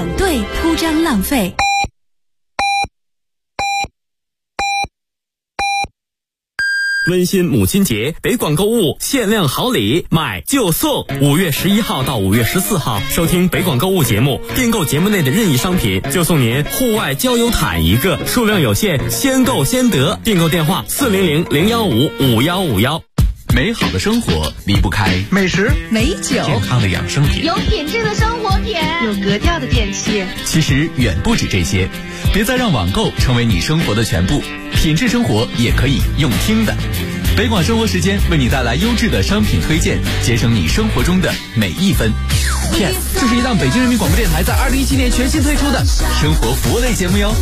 反对铺张浪费。 温馨母亲节，北广购物限量好礼，买就送。5月11号到5月14号，收听北广购物节目，订购节目内的任意商品，就送您户外郊游毯一个，数量有限，先购先得。订购电话400-015-5151。 美好的生活离不开美食、 美酒、 健康的养生品， 有品质的生活品， 有格调的电器。 其实远不止这些，别再让网购成为你生活的全部，品质生活也可以用听的。北广生活时间为你带来优质的商品推荐，节省你生活中的每一分。Yes， 这是一档北京人民广播电台在2017年全新推出的生活服务类节目哟。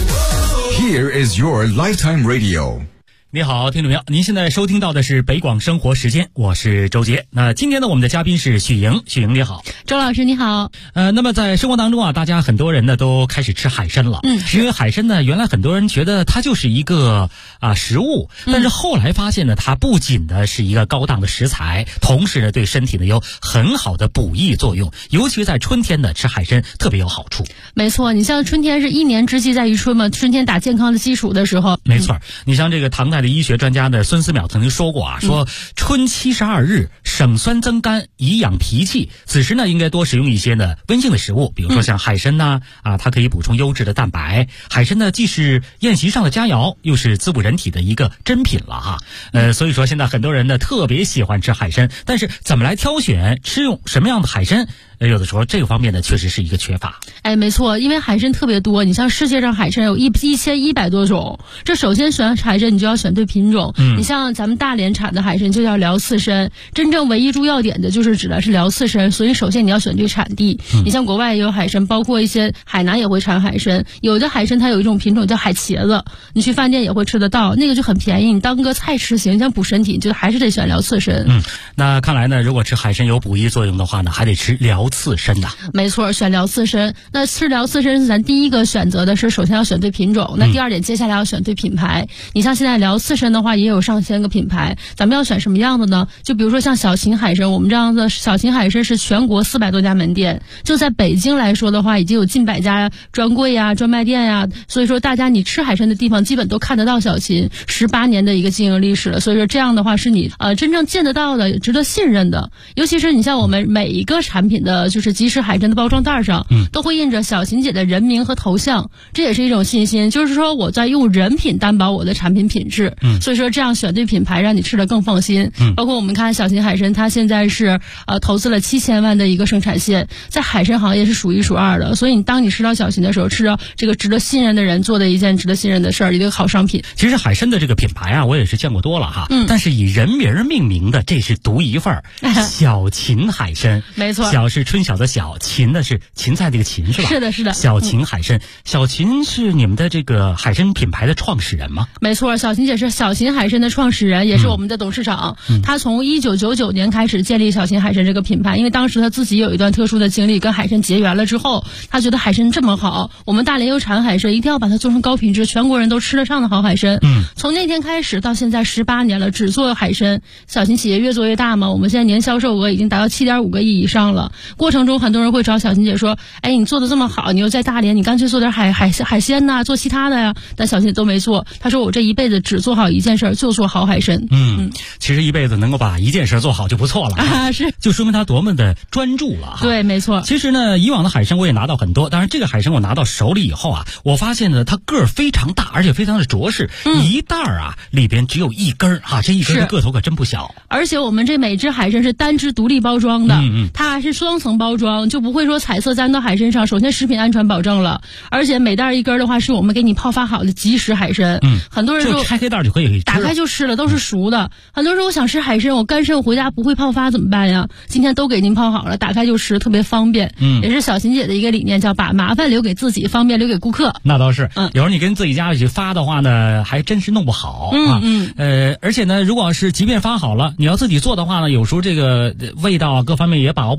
Here is your lifetime radio。 你好，听众朋友，您现在收听到的是北广生活时间，我是周杰。那今天呢，我们的嘉宾是许莹，许莹你好。 周老师你好。 那么在生活当中啊，大家很多人呢都开始吃海参了。因为海参呢，原来很多人觉得它就是一个食物，但是后来发现呢，它不仅呢是一个高档的食材，同时呢对身体呢有很好的补益作用，尤其在春天呢吃海参特别有好处。 没错，你像春天是一年之计在于春嘛，春天打健康的基础的时候。 没错，你像这个唐代的医学专家呢孙思邈曾经说过说春72日省酸增甘，以养脾气，此时呢应该多食用一些呢温性的食物，比如说像海参呐它可以补充优质的蛋白。海参呢既是宴席上的佳肴，又是滋补人体的一个珍品了哈。所以说现在很多人呢特别喜欢吃海参，但是怎么来挑选吃用什么样的海参，有的时候这个方面呢确实是一个缺乏。 没错，因为海参特别多，你像世界上海参有1100多种，这首先选海参你就要选对品种。你像咱们大连产的海参就叫辽刺参，真正唯一注要点的就是指的是辽刺参，所以首先你要选对产地。你像国外也有海参，包括一些海南也会产海参，有的海参它有一种品种叫海茄子，你去饭店也会吃得到，那个就很便宜，你当个菜吃行，像补身体就还是得选辽刺参。 那看来呢，如果吃海参有补益作用的话呢，还得吃辽刺参呐。 没错，选辽刺参。那吃辽刺参咱第一个选择的是首先要选对品种，那第二点接下来要选对品牌。你像现在辽刺参的话也有上千个品牌，咱们要选什么样的呢？就比如说像小秦海参，我们这样的小秦海参是全国400多家门店，就在北京来说的话已经有近100家专柜呀、专卖店呀，所以说大家你吃海参的地方基本都看得到小秦，18年的一个经营历史了，所以说这样的话是你真正见得到的，值得信任的。尤其是你像我们每一个产品的就是即食海参的包装袋上都会印着小秦姐的人名和头像，这也是一种信心，就是说我在用人品担保我的产品品质。所以说这样选对品牌让你吃得更放心。包括我们看小秦海参，它现在是投资了7000万的一个生产线，在海参行业是数1数2的，所以当你吃到小秦的时候，吃到这个值得信任的人做的一件值得信任的事儿，一个好商品。 其实海参的这个品牌我也是见过多了哈，但是以人名命名的这是独一份儿。小秦海参， 没错， 小是春晓的小，秦的是芹菜这个芹是吧？ 是的是的。 小秦海参，小秦是你们的这个海参品牌的创始人吗？ 没错，小秦姐是小秦海参的创始人，也是我们的董事长。他从1999年开始建立小秦海参这个品牌，因为当时他自己有一段特殊的经历，跟海参结缘了之后，他觉得海参这么好，我们大连有产海参，一定要把它做成高品质，全国人都吃得上的好海参。从那天开始到现在18年了，只做海参。小秦企业越做越大嘛，我们现在年销售额已经达到7.5个亿以上了。过程中很多人会找小秦姐说，你做的这么好，你又在大连，你干脆做点海鲜呐，做其他的呀。但小秦姐都没做，她说我这一辈子只做好一件事，就做好海参。 其实一辈子能够把一件事做好就不错了是， 就说明他多么的专注了哈。 对，没错。 其实呢，以往的海参我也拿到很多，当然这个海参我拿到手里以后我发现呢，它个儿非常大，而且非常的着实，一袋里边只有一根这一根的个头可真不小。 而且我们这每只海参是单只独立包装的，它还是双层包装，就不会说彩色沾到海参上。首先食品安全保证了，而且每袋一根的话是我们给你泡发好的即食海参。很多人说就开黑袋就可以吃， 打开就吃了，都是熟的。很多人说我想吃海参，我干参我回家不会泡发怎么办呀？今天都给您泡好了，打开就吃，特别方便。也是小秦姐的一个理念，叫把麻烦留给自己，方便留给顾客。 那倒是，有时候你跟自己家里去发的话呢，还真是弄不好而且呢，如果是即便发好了，你要自己做的话呢，有时候这个味道各方面也把握不好。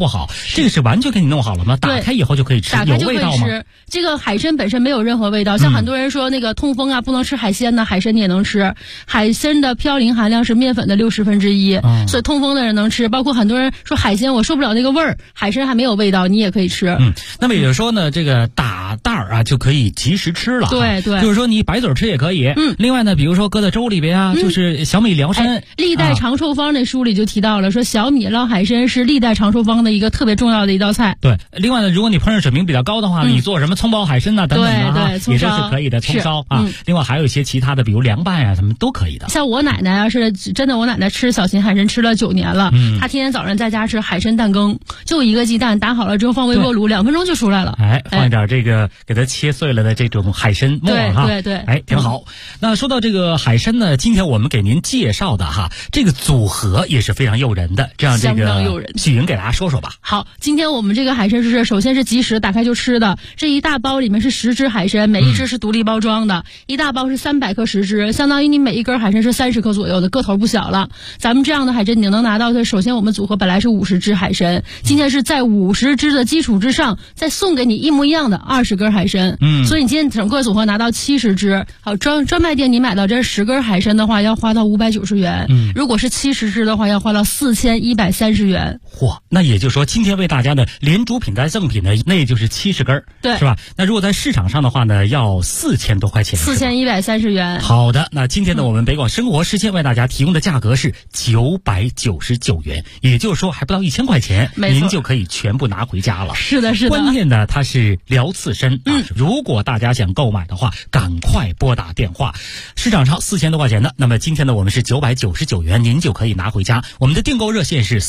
这个是完全给你弄好了吗？打开以后就可以吃，有味道吗？ 这个海参本身没有任何味道，像很多人说那个痛风啊不能吃海鲜呢，海参你也能吃。海参的嘌呤含量是面粉的1/60，所以痛风的人能吃。包括很多人说海鲜我受不了那个味儿，海参还没有味道，你也可以吃。 那么也就是说呢，这个打袋啊就可以及时吃了。 对， 就是说你白嘴吃也可以。另外呢，比如说搁在粥里边啊，就是小米疗参。 历代长寿方那书里就提到了，说小米捞海参是历代长寿方的一个特别重要的一道菜。 对，另外呢，如果你烹饪水平比较高的话，你做什么葱爆海参啊等等的也都是可以的，葱烧啊。另外还有一些其他的，比如凉拌啊什么都可以的。 像我奶奶啊，是真的，我奶奶吃小秦海参吃了9年了，她天天早上在家吃海参蛋羹，就一个鸡蛋打好了之后放微波炉2分钟就出来了。 放一点这个给它切碎了的这种海参末哈， 对， 挺好。那说到这个海参呢，今天我们给您介绍的这个组合也是非常诱人的，这样这个许莹给大家说说吧。 好，今天我们这个海参是首先是即食打开就吃的，这一大包里面是10只海参，每一只是独立包装的，一大包是300克10只，相当于你每一根海参是30克左右的，个头不小了。咱们这样的海参你能拿到的，首先我们组合本来是50只海参，今天是在50只的基础之上再送给你一模一样的20根海参，所以你今天整个组合拿到70只。好，专卖店你买到这10根海参的话要花到590元，如果是70只的话要花到4130元。 嚯，那也就是说今天为大家的连主品带赠品呢，那就是70根， 对， 是吧？那如果在市场上的话呢，要4000多块钱 ，4130元。 好的，那今天呢，我们北广生活时间为大家提供的价格是999元，也就是说还不到1000块钱，您就可以全部拿回家了。 是的。 关键呢，它是疗刺身如果大家想购买的话，赶快拨打电话。市场上4000多块钱的，那么今天呢，我们是999元，您就可以拿回家。我们的订购热线是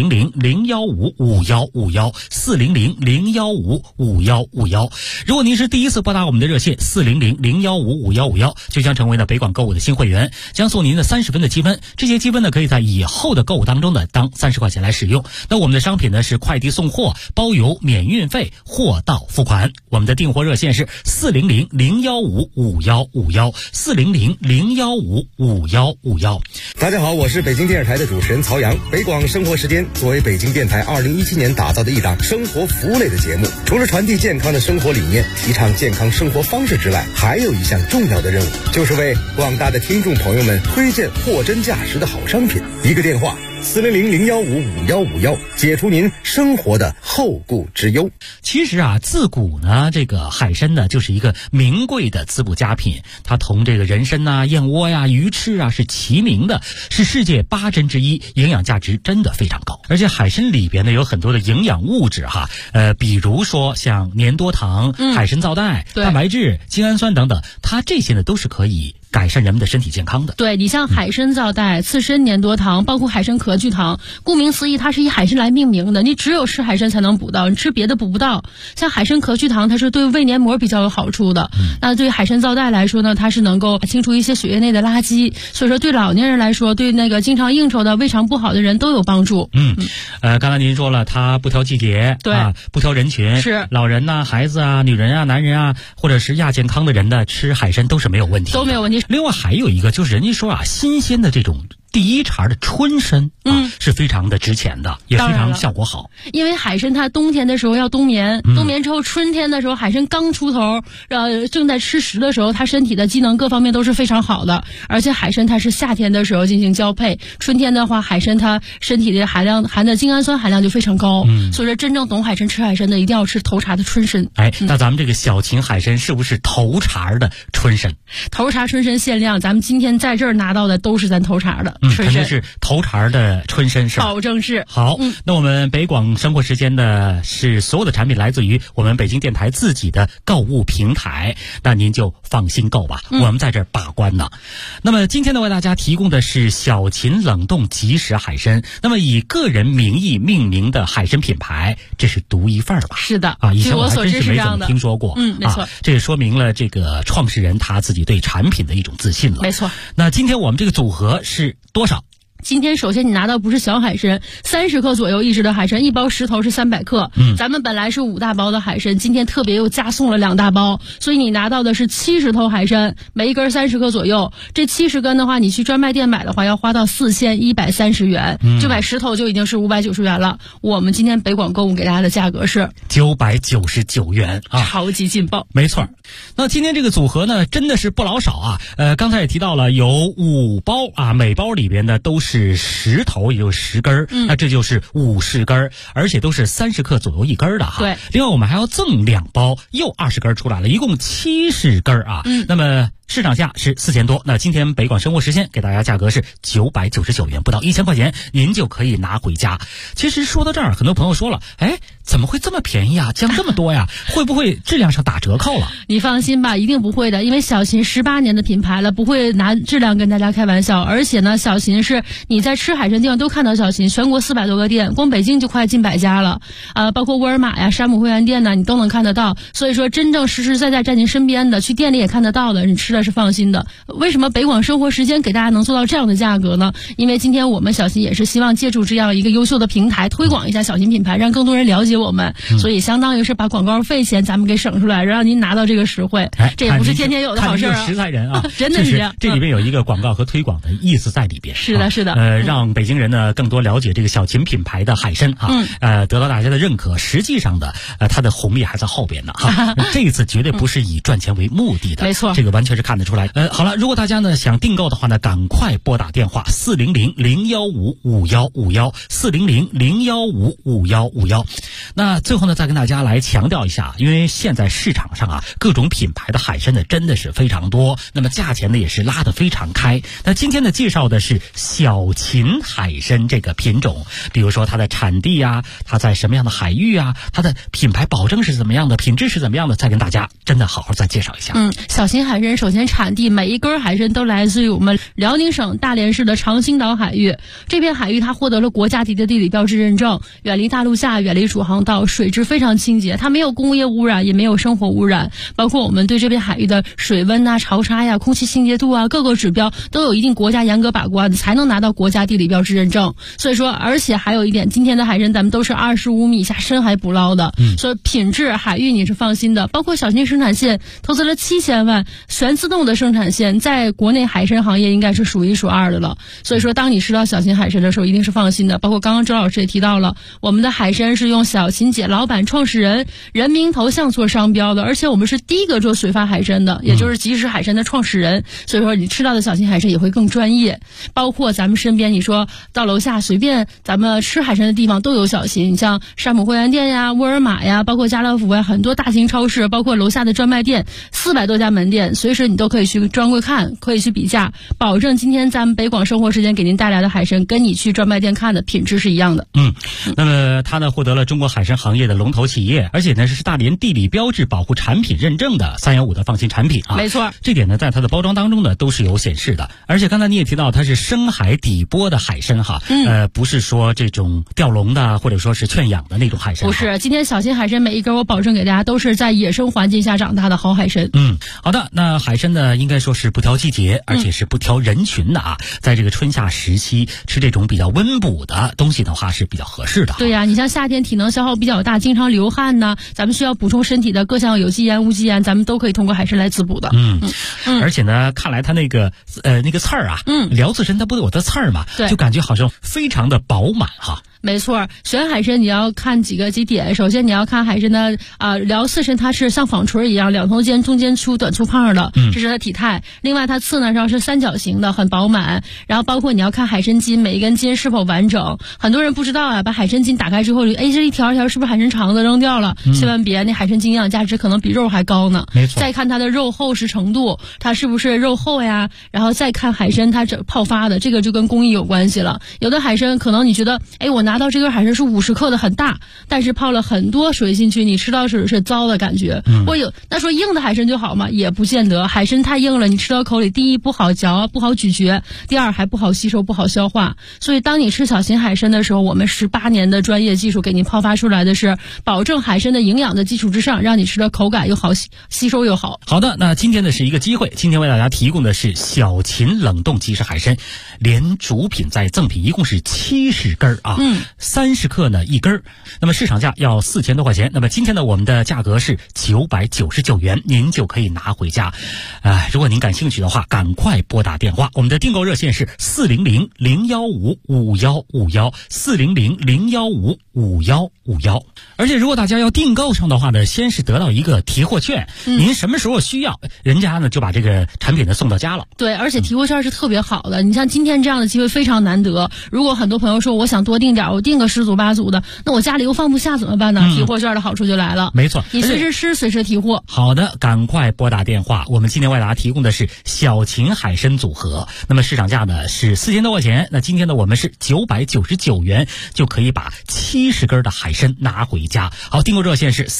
400-015-5151，400-015-5151。如果您是第一次拨打我们的热线400-015-5151，就将成为了北广购物的新会员，将送您的30分的积分。这些积分呢，可以在以后的购物当中呢，当30块钱来使用。那我们的商品呢是快递送货，包邮免运费，货到付款。我们的订货热线是400-015-5151，400-015-5151。 大家好，我是北京电视台的主持人曹阳。北广生活时间作为北京电台2017年打造的一档生活服务类的节目，除了传递健康的生活理念，提倡健康生活方式之外，还有一项重要的任务，就是为广大的听众朋友们推荐货真价实的好商品。一个电话400-015-5151，解除您生活的后顾之忧。 其实自古呢，这个海参呢就是一个名贵的滋补佳品，它同这个人参啊、燕窝呀、鱼翅啊是齐名的，是世界8珍之一，营养价值真的非常高。而且海参里边呢有很多的营养物质比如说像粘多糖、海参皂苷、蛋白质、精氨酸等等，它这些呢都是可以改善人们的身体健康的。 对，你像海参皂苷、刺参粘多糖，包括海参壳聚糖，顾名思义它是以海参来命名的，你只有吃海参才能补到，你吃别的补不到。像海参壳聚糖它是对胃黏膜比较有好处的，那对海参皂苷来说呢，它是能够清除一些血液内的垃圾，所以说对老年人来说，对那个经常应酬的胃肠不好的人都有帮助。 刚才您说了它不挑季节， 对不挑人群， 是老人啊、孩子啊、女人啊、男人啊，或者是亚健康的人呢，吃海参都是没有问题的， 都没有问题。 另外还有一个就是人家说新鲜的这种第一茬的春参是非常的值钱的，也非常效果好。 因为海参它冬天的时候要冬眠，冬眠之后春天的时候海参刚出头，正在吃食的时候，它身体的机能各方面都是非常好的。而且海参它是夏天的时候进行交配，春天的话海参它身体的含的精氨酸含量就非常高，所以说真正懂海参吃海参的一定要吃头茬的春参。 那咱们这个小秦海参是不是头茬的春参？ 头茬春参限量，咱们今天在这儿拿到的都是咱头茬的。 肯定是头茬的春参是吧？ 保证是。 好，那我们北广生活时间的是所有的产品来自于我们北京电台自己的购物平台，那您就放心购吧，我们在这儿把关呢。那么今天呢，为大家提供的是小秦冷冻即食海参，那么以个人名义命名的海参品牌，这是独一份吧？ 是的以前我还真是没怎么听说过。 没错， 这也说明了这个创始人他自己对产品的一种自信了。 没错。 那今天我们这个组合是多少？ 今天首先你拿到不是小海参，30克左右1只的海参，一包10头是300克。咱们本来是5大包的海参，今天特别又加送了2大包，所以你拿到的是70头海参，每一根30克左右。这70根的话，你去专卖店买的话，要花到4130元，就买10头就已经是590元了。我们今天北广购物给大家的价格是 999元啊， 超级劲爆。 没错。那今天这个组合呢，真的是不老少啊。刚才也提到了有5包啊，每包里边呢都是10头，也就是10根那这就是50根，而且都是30克左右1根的哈。 对。 另外我们还要赠2包，又20根出来了，一共70根啊。那么市场价是4000多，那今天北广生活时鲜给大家价格是999元，不到1000块钱您就可以拿回家。其实说到这儿，很多朋友说了，怎么会这么便宜啊，降这么多呀？会不会质量上打折扣了？ 你放心吧，一定不会的，因为小秦18年的品牌了，不会拿质量跟大家开玩笑。而且呢，小秦是你在吃海参地方都看到小秦，全国400多个店，光北京就快近100家了，包括沃尔玛呀、山姆会员店呢，你都能看得到。所以说，真正实实在在在您身边的，去店里也看得到的，你吃的是放心的。为什么北广生活时间给大家能做到这样的价格呢？因为今天我们小秦也是希望借助这样一个优秀的平台，推广一下小秦品牌，让更多人了解我们，所以相当于是把广告费钱咱们给省出来，让您拿到这个实惠。这也不是天天有的好事啊！ 实在人啊， 真的是这样。 这里边有一个广告和推广的意思在里边。 是的，是的。 让北京人呢更多了解这个小秦品牌的海参得到大家的认可。实际上的它的红利还在后边呢哈。这一次绝对不是以赚钱为目的的， 没错， 这个完全是看得出来。好了，如果大家呢想订购的话呢，赶快拨打电话400-015-5151，400-015-5151。那最后呢，再跟大家来强调一下，因为现在市场上各种品牌的海参呢真的是非常多，那么价钱呢也是拉得非常开。那今天呢介绍的是小秦海参这个品种，比如说它的产地啊，它在什么样的海域啊，它的品牌保证是怎么样的，品质是怎么样的，再跟大家真的好好再介绍一下。 小秦海参首先产地每一根海参都来自于我们辽宁省大连市的长兴岛海域，这片海域它获得了国家级的地理标志认证，远离大陆下，远离主航道，水质非常清洁，它没有工业污染，也没有生活污染，包括我们对这片海域的水温潮差空气清洁度各个指标都有一定国家严格把关，才能拿到国家地理标志认证。所以说，而且还有一点，今天的海参咱们都是25米以下深海捕捞的，所以品质海域你是放心的。包括小秦生产线投资了7000万，全自动的生产线，在国内海参行业应该是数1数2的了。所以说，当你吃到小秦海参的时候，一定是放心的。包括刚刚周老师也提到了，我们的海参是用小秦姐老板创始人人名头像做商标的，而且我们是第一个做水发海参的，也就是即食海参的创始人。所以说，你吃到的小秦海参也会更专业。包括咱们身边，你说到楼下随便咱们吃海参的地方都有小秦，你像山姆会员店呀、沃尔玛呀，包括家乐福呀，很多大型超市，包括楼下的专卖店，400多家门店，随时你都可以去专柜看，可以去比价，保证今天咱们北广生活时间给您带来的海参跟你去专卖店看的品质是一样的。 那么它呢获得了中国海参行业的龙头企业，而且呢是大连地理标志保护产品认证的315的放心产品啊。 没错， 这点呢在它的包装当中呢都是有显示的。而且刚才你也提到它是深海底波的海参哈，不是说这种钓笼的或者说是圈养的那种海参。 不是，今天小秦海参每一根我保证给大家都是在野生环境下长大的好海参。 好的，那海参呢应该说是不挑季节，而且是不挑人群的啊。在这个春夏时期吃这种比较温补的东西的话是比较合适的。 对呀，你像夏天体能消耗比较大，经常流汗呢，咱们需要补充身体的各项有机盐、无机盐，咱们都可以通过海参来滋补的。 而且呢，看来它那个刺儿辽刺参它不都有的刺儿嘛，就感觉好像非常的饱满哈。 没错，选海参你要看几点。首先你要看海参的辽刺参，它是像纺锤一样两头尖，中间粗短粗胖的，这是它体态。另外它刺呢上是三角形的，很饱满。然后包括你要看海参筋，每一根筋是否完整。很多人不知道把海参筋打开之后，这一条一条是不是海参肠子扔掉了？千万别，那海参筋营养价值可能比肉还高呢。 没错。 再看它的肉厚实程度，它是不是肉厚呀？然后再看海参它泡发的，这个就跟工艺有关系了。有的海参可能你觉得，我拿到这根海参是50克的很大，但是泡了很多水进去，你吃到是糟的感觉。那说硬的海参就好吗？也不见得，海参太硬了，你吃到口里，第一不好嚼，不好咀嚼，第二还不好吸收，不好消化。所以当你吃小型海参的时候，我们18年的专业技术给你泡发出来的是保证海参的营养的基础之上，让你吃的口感又好，吸收又好。 好的，那今天呢是一个机会，今天为大家提供的是小秦冷冻即食海参，连主品再赠品，一共是70根啊，30克呢一根，那么市场价要4000多块钱，那么今天呢我们的价格是999元，您就可以拿回家。如果您感兴趣的话，赶快拨打电话，我们的订购热线是400-015-5151，400-015-5151。而且如果大家要订购上的话呢，先是得到一个提货券，您什么时候需要，人家呢就把这个产品呢送到家了。 对，而且提货券是特别好的，你像今天这样的机会非常难得。如果很多朋友说我想多订点，我订个10组8组的，那我家里又放不下怎么办呢？提货券的好处就来了。 没错， 你随时吃随时提货。 好的，赶快拨打电话，我们今天为大家提供的是小秦海参组合，那么市场价呢是4000多块钱，那今天呢我们是999元就可以把70根的海参拿回家。好，订购热线是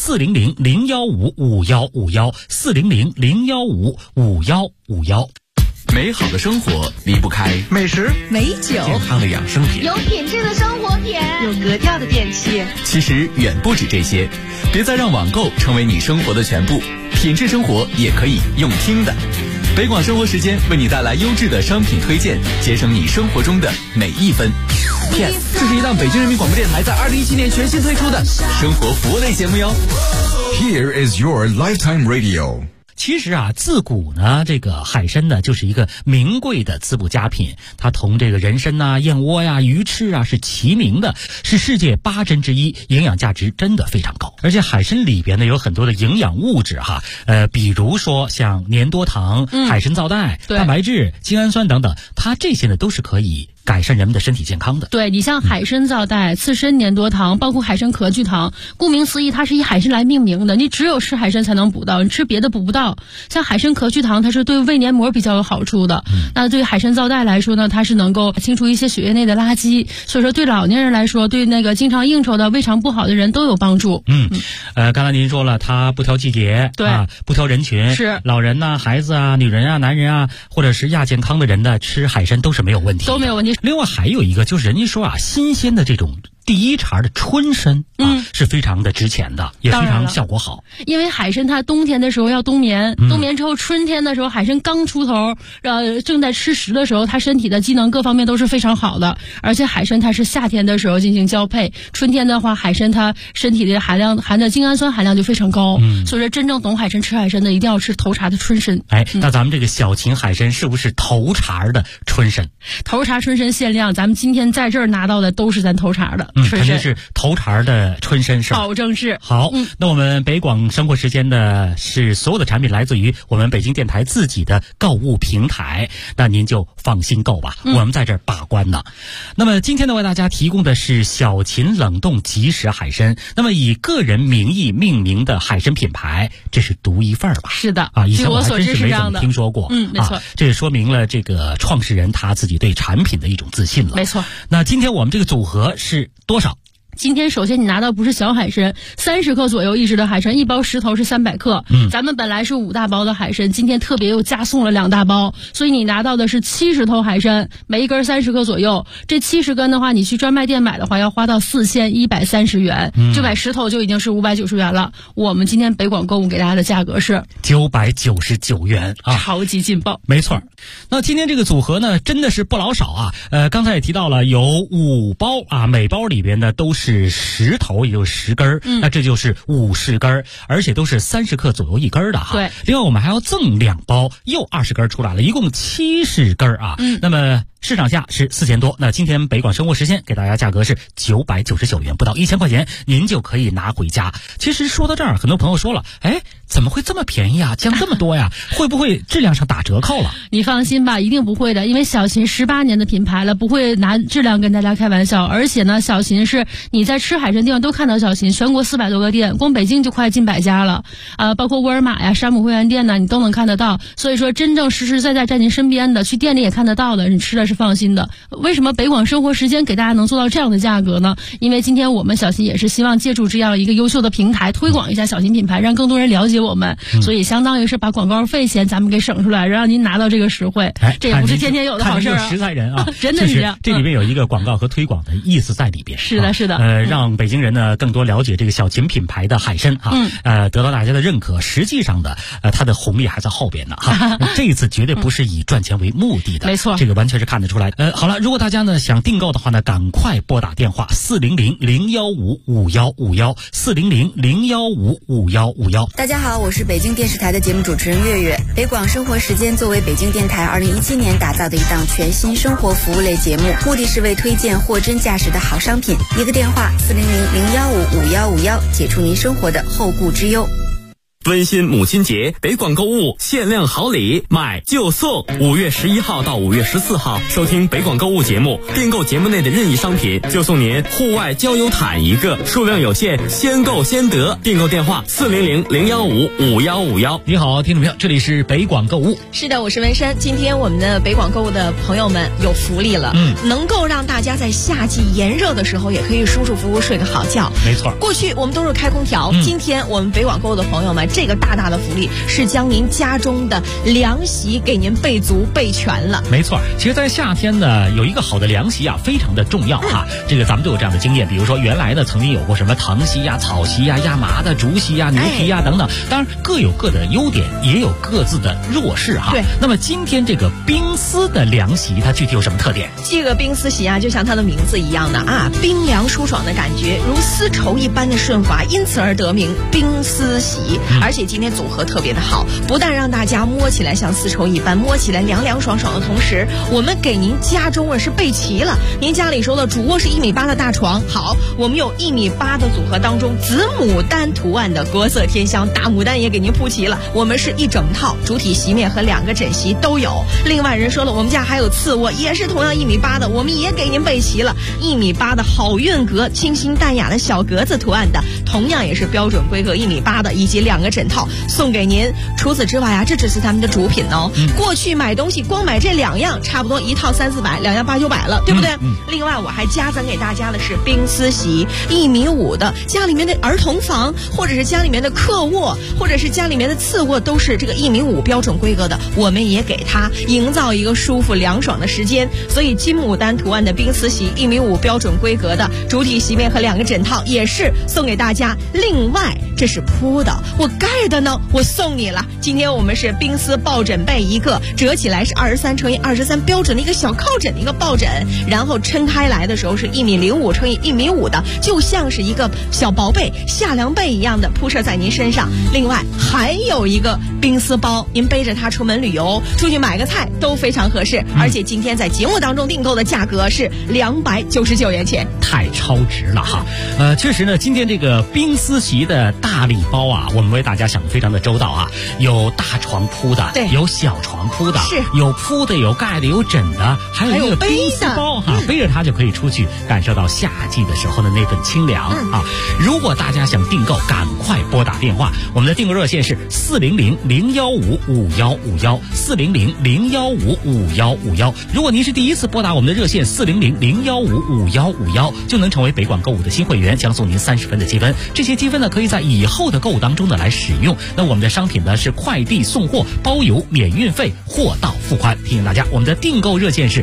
400-015-5151，400-015-5151。 美好的生活离不开美食、 美酒、 健康的养生品， 有品质的生活品， 有格调的电器。 其实远不止这些，别再让网购成为你生活的全部，品质生活也可以用听的。北广生活时间为你带来优质的商品推荐，节省你生活中的每一分。Yes， 这是一档北京人民广播电台在2017年全新推出的生活服务类节目哟。 Here is your lifetime radio。 其实啊，自古呢，这个海参呢就是一个名贵的滋补佳品，它同这个人参呐、燕窝呀、鱼翅啊是齐名的，是世界8珍之一，营养价值真的非常高。而且海参里边呢有很多的营养物质哈，比如说像粘多糖、海参皂苷、蛋白质、精氨酸等等，它这些呢都是可以改善人们的身体健康的。 对，你像海参皂苷、刺参粘多糖，包括海参壳聚糖，顾名思义，它是以海参来命名的。你只有吃海参才能补到，你吃别的补不到。像海参壳聚糖，它是对胃黏膜比较有好处的。那对海参皂苷来说呢，它是能够清除一些血液内的垃圾，所以说对老年人来说，对那个经常应酬的、胃肠不好的人都有帮助。 刚才您说了，它不挑季节， 对不挑人群， 是老人呐、孩子啊、女人啊、男人啊，或者是亚健康的人呢，吃海参都是没有问题的， 都没有问题。 另外还有一个就是人家说啊，新鲜的这种第一茬的春参是非常的值钱的，也非常效果好。 因为海参它冬天的时候要冬眠，冬眠之后春天的时候海参刚出头，正在吃食的时候，它身体的机能各方面都是非常好的。而且海参它是夏天的时候进行交配，春天的话海参它身体的含的精氨酸含量就非常高。所以说真正懂海参吃海参的一定要吃头茬的春参。 那咱们这个小秦海参是不是头茬的春参？ 头茬春参限量，咱们今天在这儿拿到的都是咱头茬的。 肯定是头茬的春参是吧？ 保证是。 好，那我们北广生活时间的是所有的产品来自于我们北京电台自己的购物平台，那您就放心购吧，我们在这儿把关呢。那么今天呢，为大家提供的是小秦冷冻即食海参，那么以个人名义命名的海参品牌，这是独一份吧？ 是的以前我还真是没怎么听说过。 没错， 这也说明了这个创始人他自己对产品的一种自信了。 没错。 那今天我们这个组合是多少？ 今天首先你拿到不是小海参，30克左右一只的海参，一包10头是300克。咱们本来是5大包的海参，今天特别又加送了2大包，所以你拿到的是70头海参，每一根30克左右。这70根的话，你去专卖店买的话要花到4130元，就买10头就已经是590元了。我们今天北广购物给大家的价格是 999元啊， 超级劲爆。 没错。那今天这个组合呢，真的是不老少啊。刚才也提到了有5包啊，每包里边呢都是10头，也就是10根那这就是50根，而且都是30克左右一根的哈。 对。 另外我们还要赠2包，又20根出来了，一共70根啊。那么市场价是4000多，那今天北广生活时间给大家价格是999元，不到1000块钱，您就可以拿回家。其实说到这儿，很多朋友说了，怎么会这么便宜啊？降这么多呀？会不会质量上打折扣了？ 你放心吧，一定不会的，因为小秦18年的品牌了，不会拿质量跟大家开玩笑。而且呢，小秦是你在吃海参地方都看到小秦，全国400多个店，光北京就快近100家了，包括沃尔玛呀、山姆会员店呢，你都能看得到。所以说，真正实实在在在您身边的，去店里也看得到的，你吃的是是放心的。为什么北广生活时间给大家能做到这样的价格呢？因为今天我们小新也是希望借助这样一个优秀的平台，推广一下小新品牌，让更多人了解我们，所以相当于是把广告费钱咱们给省出来，让您拿到这个实惠。这也不是天天有的好事啊！ 实在人啊， 真的是这样。 这里边有一个广告和推广的意思在里边。 是的，是的。 让北京人呢更多了解这个小秦品牌的海参得到大家的认可。实际上的它的红利还在后边呢哈。这一次绝对不是以赚钱为目的的， 没错， 这个完全是看得出来。好了，如果大家呢想订购的话呢，赶快拨打电话400-015-5151，400-015-5151。 大家好，我是北京电视台的节目主持人月月。北广生活时间作为北京电台2017年打造的一档全新生活服务类节目，目的是为推荐货真价实的好商品。一个电话400-015-5151，解除您生活的后顾之忧。 温馨母亲节，北广购物限量好礼，买就送。5月11号到5月14号，收听北广购物节目，订购节目内的任意商品，就送您户外郊游毯一个，数量有限，先购先得。订购电话400-015-5151。 你好，听众朋友，这里是北广购物。 是的，我是文山。今天我们的北广购物的朋友们有福利了，能够让大家在夏季炎热的时候也可以舒舒服服睡个好觉。 没错， 过去我们都是开空调，今天我们北广购物的朋友们，这个大大的福利是将您家中的凉席给您备足备全了。 没错，其实在夏天呢，有一个好的凉席啊非常的重要哈。这个咱们都有这样的经验，比如说原来呢曾经有过什么藤席呀、草席呀、亚麻的、竹席呀、牛皮呀等等，当然各有各的优点，也有各自的弱势哈。 对， 那么今天这个冰丝的凉席它具体有什么特点？ 这个冰丝席啊，就像它的名字一样的啊，冰凉舒爽的感觉，如丝绸一般的顺滑，因此而得名冰丝席。而且今天组合特别的好，不但让大家摸起来像丝绸一般，摸起来凉凉爽爽的同时，我们给您家中是备齐了。您家里说了主卧是1.8米的大床，好，我们有1.8米的组合当中紫牡丹图案的国色天香大牡丹也给您铺齐了。我们是一整套主体席面和2个枕席都有。另外人说了，我们家还有次卧，也是同样1.8米的，我们也给您备齐了1.8米的好运阁，清新淡雅的小格子图案的，同样也是标准规格1.8米的，以及2个枕套送给您。除此之外啊，这只是他们的主品哦。过去买东西光买这2样，差不多一套300-400，2样800-900了，对不对？另外我还加赠给大家的是冰丝席，1.5米的，家里面的儿童房，或者是家里面的客卧，或者是家里面的次卧，都是这个1.5米标准规格的，我们也给它营造一个舒服凉爽的时间。所以金牡丹图案的冰丝席1.5米标准规格的主体席面和2个枕套也是送给大家。另外这是铺的，我盖的呢我送你了。今天我们是冰丝抱枕被一个，折起来是23×23标准的一个小靠枕的一个抱枕，然后撑开来的时候是1.05米×1.5米的，就像是一个小薄被夏凉被一样的铺设在您身上。另外还有一个冰丝包，您背着它出门旅游，出去买个菜都非常合适。而且今天在节目当中订购的价格是299元钱， 太超值了哈。确实呢，今天这个冰丝席的大礼包啊，我们为大家想得非常的周到啊，有大床铺的， 对， 有小床铺的， 是有铺的，有盖的，有枕的，还有一个冰丝包哈，背着它就可以出去，感受到夏季的时候的那份清凉啊。如果大家想订购，赶快拨打电话，我们的订购热线是400-015-5151，400-015-5151。如果您是第一次拨打我们的热线400-015-5151，就能成为北广购物的新会员，将送您30分的积分。这些积分呢，可以在以后的购物当中呢来使用。那我们的商品呢是快递送货，包邮免运费，货到付款。提醒大家，我们的订购热线是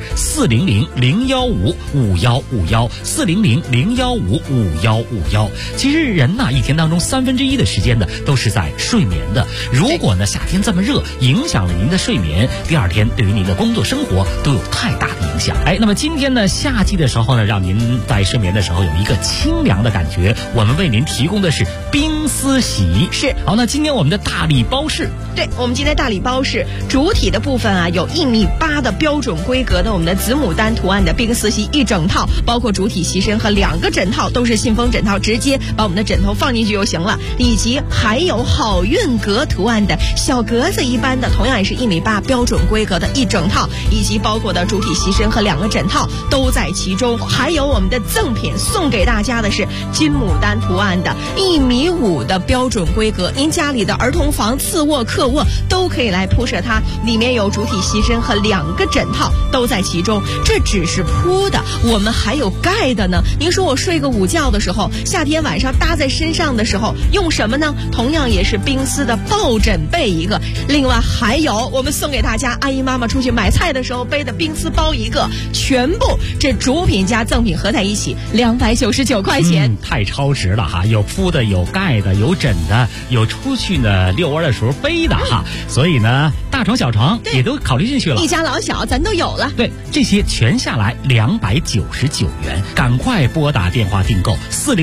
400-015-5151，400-015-5151。其实人呢，一天当中1/3的时间呢都是在睡眠的。如果呢夏天这么热，影响了您的睡眠，第2天对于您的工作生活都有太大的影响。那么今天呢，夏季的时候呢，让您在睡眠的时候有一个清凉的感觉，我们为您提供的是冰丝席。 是。 好，那今天我们的大礼包是， 对，我们今天大礼包是主体的部分啊，有1.8米的标准规格的我们的紫牡丹图案的冰丝席一整套，包括主体席身和2个枕套，都是信封枕套，直接把我们的枕头放进去就行了。以及还有好运阁图案的小格子一般的，同样也是1.8米标准规格的一整套，以及包括的主体席身和2个枕套都在其中。还有我们的赠品送给大家的是金牡丹图案万的1.5米的标准规格，您家里的儿童房、次卧、客卧都可以来铺设它，里面有主体席身和2个枕套都在其中。这只是铺的，我们还有盖的呢。您说我睡个午觉的时候，夏天晚上搭在身上的时候用什么呢？同样也是冰丝的抱枕被一个，另外还有我们送给大家阿姨妈妈出去买菜的时候背的冰丝包一个，全部这主品加赠品合在一起299块钱。 太超值了哈！有铺的，有盖的，有枕的，有出去呢遛弯的时候背的哈。所以呢，大床小床也都考虑进去了， 一家老小咱都有了。 对，这些全下来299元，赶快拨打电话订购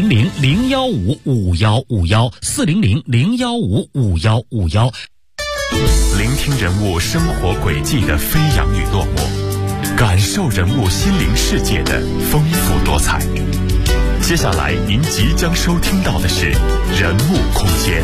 400-015-5151，400-015-5151。 聆听人物生活轨迹的飞扬与落寞，感受人物心灵世界的丰富多彩。接下来您即将收听到的是人物空间。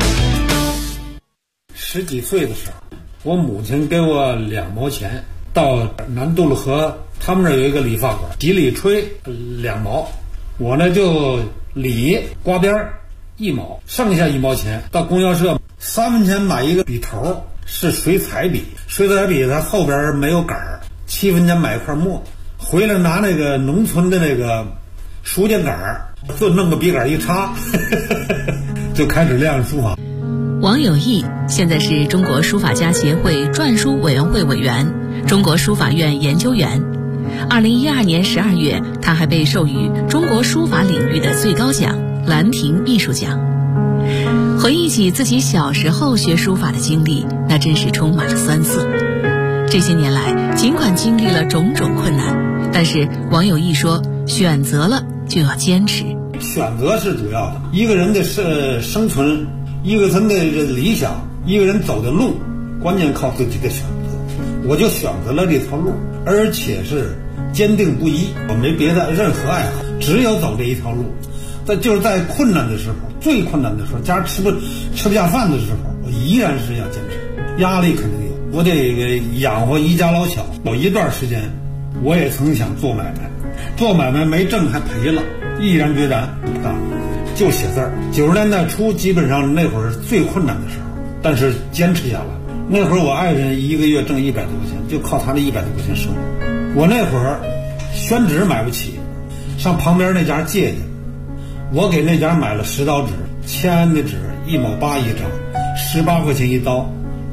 10几岁的时候，我母亲给我2毛钱，到南渡路河他们那儿有一个理发馆，几里吹2毛，我呢就理刮边1毛，剩下1毛钱到供销社3分钱买一个笔头，是水彩笔，水彩笔它后边没有杆儿，7分钱买一块墨，回来拿那个农村的那个书架杆儿，就弄个笔杆一插就开始练书法。 王有义现在是中国书法家协会篆书委员会委员、中国书法院研究员。2012年12月，他还被授予中国书法领域的最高奖兰亭艺术奖。回忆起自己小时候学书法的经历，那真是充满了酸涩。这些年来，尽管经历了种种困难，但是王有义说，选择了就要坚持。 选择是主要的，一个人的生存，一个人的理想，一个人走的路，关键靠自己的选择。我就选择了这条路，而且是坚定不移，我没别的任何爱好，只有走这一条路。但就是在困难的时候，最困难的时候，家吃不下饭的时候，我依然是要坚持。压力肯定有，我得养活一家老小。有一段时间，我也曾想做买卖，做买卖没挣还赔了，毅然决然不干，就写字儿。90年代初，基本上那会儿是最困难的时候，但是坚持下来。那会儿我爱人一个月挣100多块钱，就靠他的100多块钱生活。我那会儿宣纸买不起，上旁边那家借去。我给那家买了10刀纸，签的纸1.8毛一张，18块钱一刀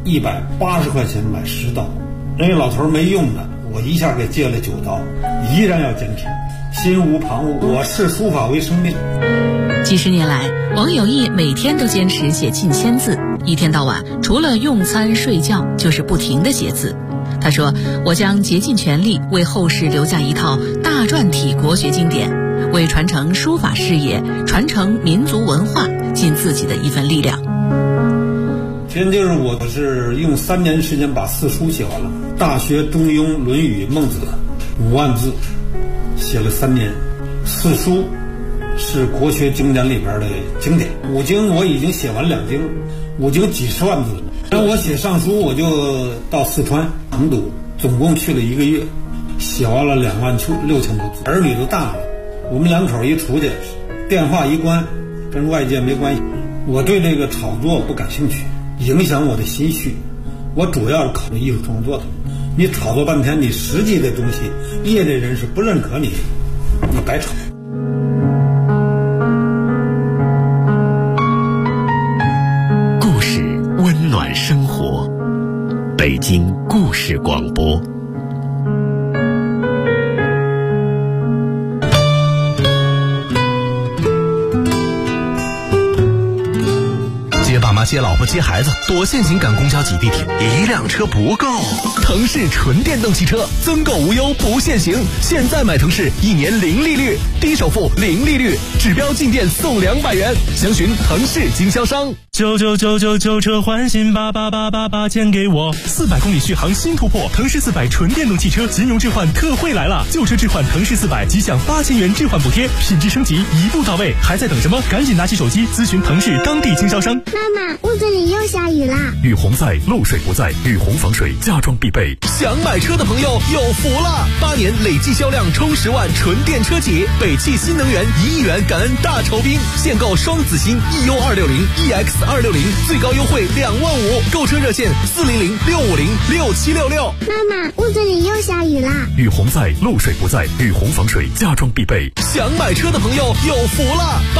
，180块钱买10刀。人家老头没用的，我一下给借了9刀，依然要坚持，心无旁骛。我视书法为生命。 几十年来，王有义每天都坚持写近1000字，一天到晚除了用餐睡觉，就是不停地写字。他说：“我将竭尽全力为后世留下一套大篆体国学经典，为传承书法事业、传承民族文化尽自己的一份力量。” 其实就是我是用3年时间把4书写完了，《大学》《中庸》《论语》《孟子》5万字，写了3年。4书是国学经典里边的经典，5经我已经写完2经，5经几十万字。然后我写上书，我就到四川成都，总共去了1个月，写完了26000多字。儿女都大了，我们2口一出去，电话一关，跟外界没关系。我对这个炒作不感兴趣，影响我的心绪。我主要是考虑艺术创作的。你炒作半天，你实际的东西，业内人士不认可你，你白炒。 故事温暖生活，北京故事广播。 接爸妈、接老婆、接孩子，多限行赶公交挤地铁，1辆车不够。腾势纯电动汽车，增购无忧不限行，现在买腾势1年0利率，低首付0利率，指标进店送200元，详询腾势经销商。 旧车换新，88888钱给我。400公里续航新突破，腾势400纯电动汽车金融置换特惠来了，旧车置换腾势400即享8000元置换补贴，品质升级一步到位，还在等什么？赶紧拿起手机咨询腾势当地经销商。 妈妈，屋子里又下雨啦！ 雨洪在，漏水不在，雨洪防水家装必备。 想买车的朋友有福了！8年累计销量冲10万纯电车企，北汽新能源1亿元感恩大酬宾，现购双子星 EU260、EX260，最高优惠2万5，购车热线400-650-6766。 妈妈，屋子里又下雨啦！ 雨洪在，漏水不在，雨洪防水家装必备。 想买车的朋友有福了！